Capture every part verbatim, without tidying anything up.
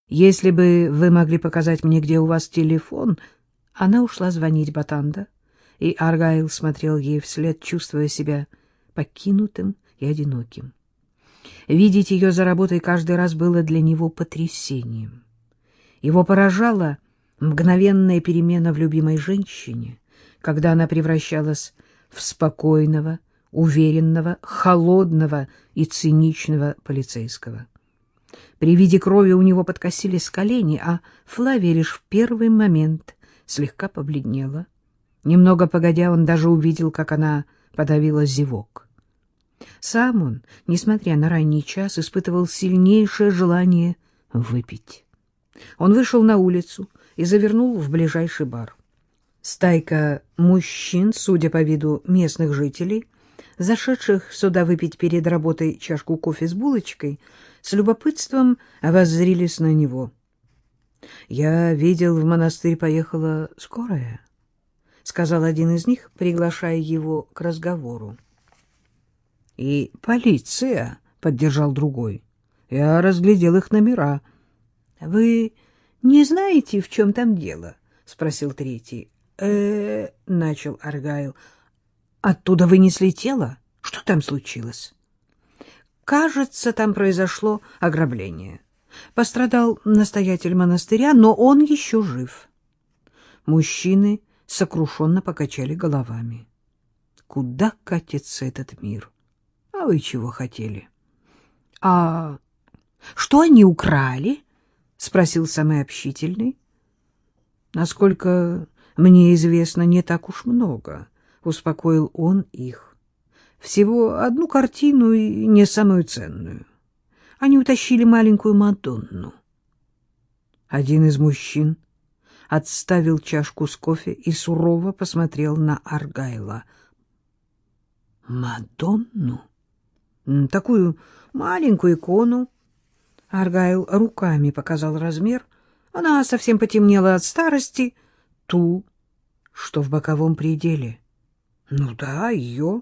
Если бы вы могли показать мне, где у вас телефон... Она ушла звонить Батанда, и Аргайл смотрел ей вслед, чувствуя себя покинутым и одиноким. Видеть ее за работой каждый раз было для него потрясением. Его поражала мгновенная перемена в любимой женщине, когда она превращалась в спокойного, уверенного, холодного и циничного полицейского. При виде крови у него подкосились колени, а Флавия лишь в первый момент слегка побледнела. Немного погодя, он даже увидел, как она подавила зевок. Сам он, несмотря на ранний час, испытывал сильнейшее желание выпить. Он вышел на улицу и завернул в ближайший бар. Стайка мужчин, судя по виду местных жителей, зашедших сюда выпить перед работой чашку кофе с булочкой, с любопытством воззрились на него. — Я видел, в монастырь поехала скорая, — сказал один из них, приглашая его к разговору. — И полиция, — поддержал другой. — Я разглядел их номера. — Вы не знаете, в чем там дело? — спросил третий. Э, — начал Аргайл. — Оттуда вынесли тело? Что там случилось? — Кажется, там произошло ограбление. Пострадал настоятель монастыря, но он еще жив. Мужчины сокрушенно покачали головами. Куда катится этот мир? А вы чего хотели? — А что они украли? — спросил самый общительный. — Насколько мне известно, не так уж много, — успокоил он их. — Всего одну картину и не самую ценную. Они утащили маленькую Мадонну. Один из мужчин отставил чашку с кофе и сурово посмотрел на Аргайла. — Мадонну? Такую маленькую икону. Аргайл руками показал размер. Она совсем потемнела от старости. Ту, что в боковом пределе. Ну да, ее.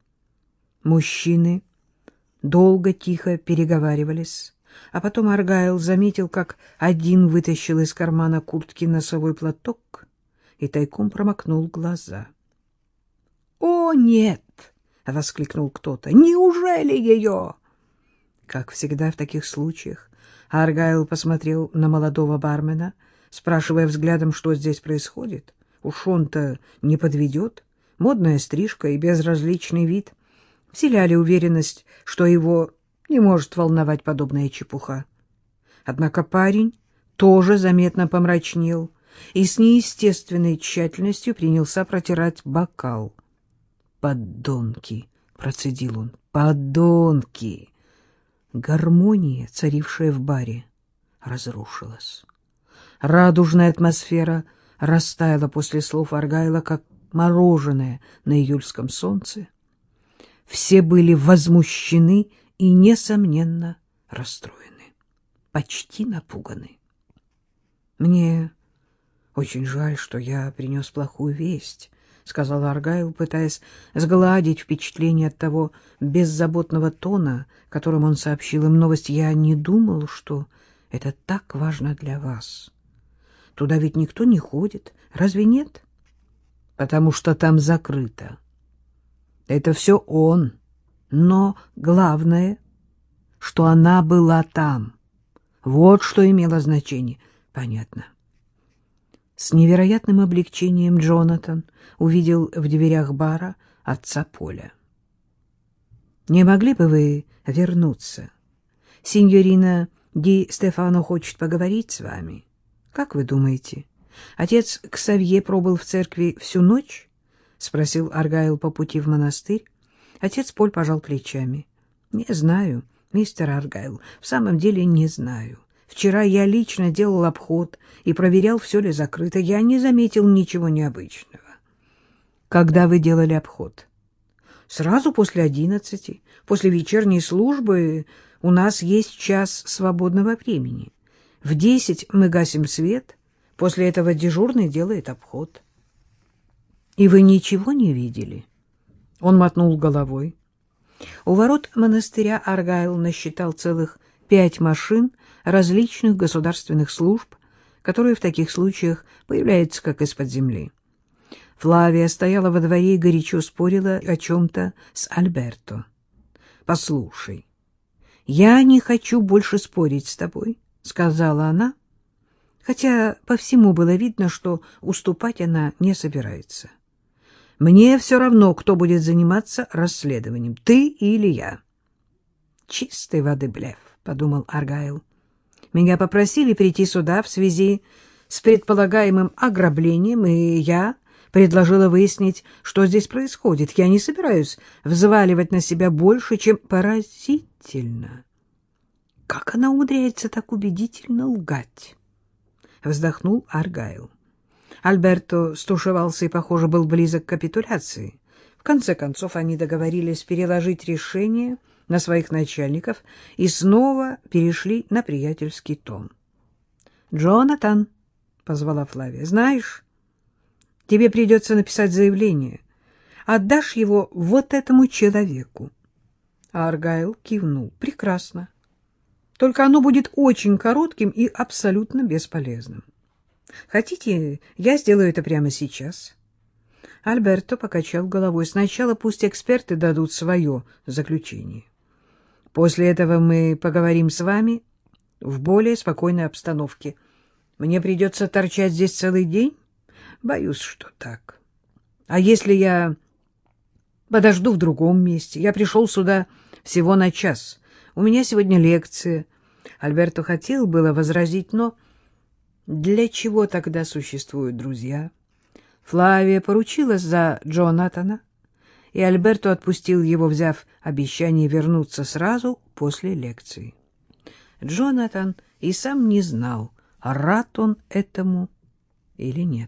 Мужчины долго тихо переговаривались, а потом Аргайл заметил, как один вытащил из кармана куртки носовой платок и тайком промокнул глаза. — О, нет! — воскликнул кто-то. — Неужели ее? Как всегда в таких случаях, Аргайл посмотрел на молодого бармена, спрашивая взглядом, что здесь происходит. Уж он-то не подведет. Модная стрижка и безразличный вид вселяли уверенность, что его не может волновать подобная чепуха. Однако парень тоже заметно помрачнел и с неестественной тщательностью принялся протирать бокал. «Подонки!» — процедил он. «Подонки!» Гармония, царившая в баре, разрушилась. Радужная атмосфера растаяла после слов Аргайла, как мороженое на июльском солнце. Все были возмущены и, несомненно, расстроены, почти напуганы. — Мне очень жаль, что я принес плохую весть, — сказал Аргайл, пытаясь сгладить впечатление от того беззаботного тона, которым он сообщил им новость. Я не думал, что это так важно для вас. Туда ведь никто не ходит, разве нет? Потому что там закрыто. Это все он. Но главное, что она была там. Вот что имело значение. Понятно. С невероятным облегчением Джонатан увидел в дверях бара отца Поля. — Не могли бы вы вернуться? Синьорина Ди Стефано хочет поговорить с вами. Как вы думаете, отец Ксавье пробыл в церкви всю ночь? — спросил Аргайл по пути в монастырь. Отец Поль пожал плечами. — Не знаю, мистер Аргайл, в самом деле не знаю. Вчера я лично делал обход и проверял, все ли закрыто. Я не заметил ничего необычного. — Когда вы делали обход? — Сразу после одиннадцати. После вечерней службы у нас есть час свободного времени. В десять мы гасим свет. После этого дежурный делает обход. — И вы ничего не видели? Он мотнул головой. У ворот монастыря Аргайл насчитал целых пять машин различных государственных служб, которые в таких случаях появляются как из-под земли. Флавия стояла во дворе и горячо спорила о чем-то с Альберто. — Послушай, я не хочу больше спорить с тобой, — сказала она, хотя по всему было видно, что уступать она не собирается. — Мне все равно, кто будет заниматься расследованием, ты или я. — Чистой воды блеф, — подумал Аргайл. — Меня попросили прийти сюда в связи с предполагаемым ограблением, и я предложила выяснить, что здесь происходит. Я не собираюсь взваливать на себя больше, чем поразительно. Как она умудряется так убедительно лгать? Вздохнул Аргайл. Альберто стушевался и, похоже, был близок к капитуляции. В конце концов, они договорились переложить решение на своих начальников и снова перешли на приятельский тон. — Джонатан, — позвала Флавия, — знаешь, тебе придется написать заявление. Отдашь его вот этому человеку. Аргайл кивнул. — Прекрасно. Только оно будет очень коротким и абсолютно бесполезным. Хотите, я сделаю это прямо сейчас? Альберто покачал головой. Сначала пусть эксперты дадут свое заключение. После этого мы поговорим с вами в более спокойной обстановке. Мне придется торчать здесь целый день? Боюсь, что так. А если я подожду в другом месте? Я пришел сюда всего на час. У меня сегодня лекция. Альберто хотел было возразить, но для чего тогда существуют друзья? Флавия поручилась за Джонатана, и Альберто отпустил его, взяв обещание вернуться сразу после лекции. Джонатан и сам не знал, рад он этому или нет.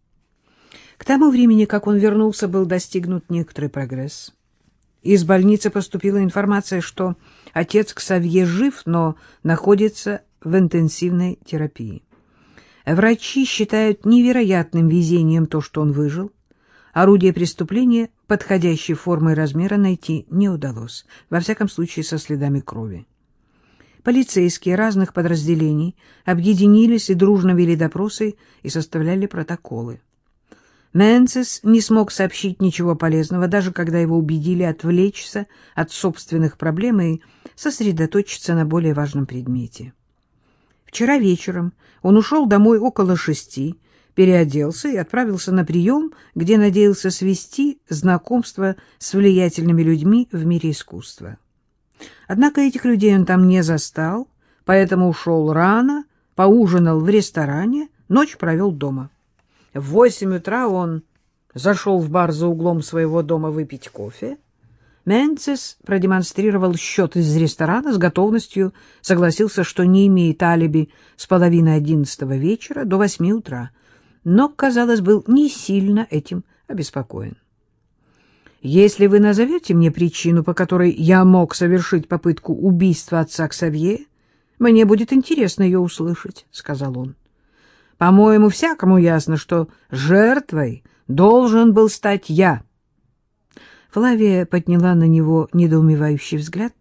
К тому времени, как он вернулся, был достигнут некоторый прогресс. Из больницы поступила информация, что отец Ксавье жив, но находится в интенсивной терапии. Врачи считают невероятным везением то, что он выжил. Орудие преступления подходящей формы и размера найти не удалось, во всяком случае со следами крови. Полицейские разных подразделений объединились и дружно вели допросы и составляли протоколы. Менцес не смог сообщить ничего полезного, даже когда его убедили отвлечься от собственных проблем и сосредоточиться на более важном предмете. Вчера вечером он ушел домой около шести, переоделся и отправился на прием, где надеялся свести знакомство с влиятельными людьми в мире искусства. Однако этих людей он там не застал, поэтому ушел рано, поужинал в ресторане, ночь провел дома. В восемь утра он зашел в бар за углом своего дома выпить кофе. Менцес продемонстрировал счет из ресторана, с готовностью согласился, что не имеет алиби с половины одиннадцатого вечера до восьми утра, но, казалось, был не сильно этим обеспокоен. «Если вы назовете мне причину, по которой я мог совершить попытку убийства отца Ксавье, мне будет интересно ее услышать», — сказал он. «По-моему, всякому ясно, что жертвой должен был стать я». Флавия подняла на него недоумевающий взгляд.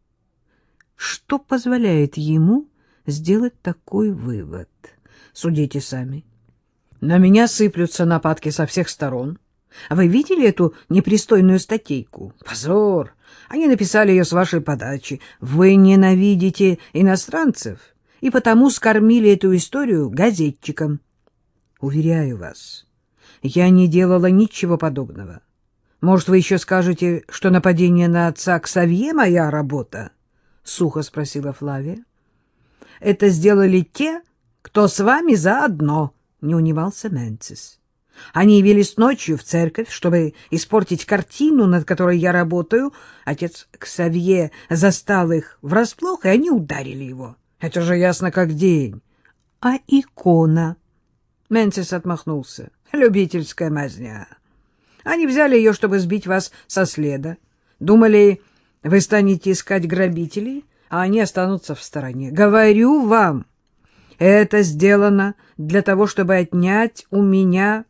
Что позволяет ему сделать такой вывод? Судите сами. На меня сыплются нападки со всех сторон. Вы видели эту непристойную статейку? Позор! Они написали ее с вашей подачи. Вы ненавидите иностранцев и потому скормили эту историю газетчикам. Уверяю вас, я не делала ничего подобного. Может, вы еще скажете, что нападение на отца Ксавье — моя работа? — сухо спросила Флавия. — Это сделали те, кто с вами заодно, — не унимался Менцес. Они явились ночью в церковь, чтобы испортить картину, над которой я работаю. Отец Ксавье застал их врасплох, и они ударили его. Это же ясно как день. — А икона? Менцес отмахнулся. — Любительская мазня. Они взяли ее, чтобы сбить вас со следа. Думали, вы станете искать грабителей, а они останутся в стороне. Говорю вам, это сделано для того, чтобы отнять у меня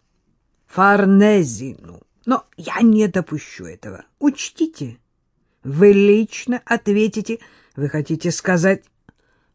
Форнезину. Но я не допущу этого. Учтите, вы лично ответите. Вы хотите сказать,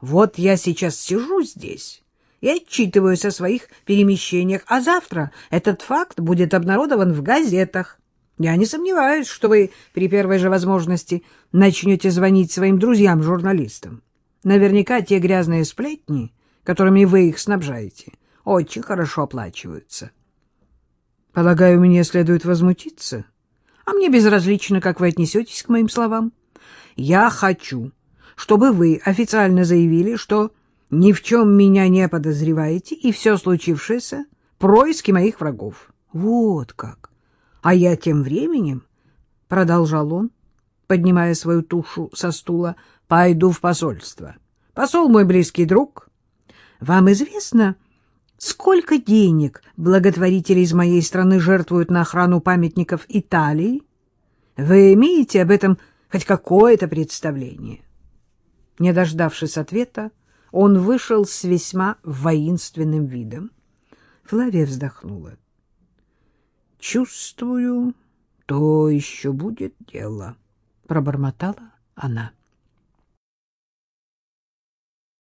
Вот я сейчас сижу здесь и отчитываюсь о своих перемещениях, а завтра этот факт будет обнародован в газетах. Я не сомневаюсь, что вы при первой же возможности начнете звонить своим друзьям-журналистам. Наверняка те грязные сплетни, которыми вы их снабжаете, очень хорошо оплачиваются. Полагаю, мне следует возмутиться. А мне безразлично, как вы отнесетесь к моим словам. Я хочу, чтобы вы официально заявили, что ни в чем меня не подозреваете, и все случившееся — происки моих врагов. Вот как. А я тем временем, — продолжал он, поднимая свою тушу со стула, — пойду в посольство. Посол мой близкий друг. Вам известно, сколько денег благотворители из моей страны жертвуют на охрану памятников Италии? Вы имеете об этом хоть какое-то представление? Не дождавшись ответа, он вышел с весьма воинственным видом. Флавия вздохнула. — Чувствую, то еще будет дело, — пробормотала она.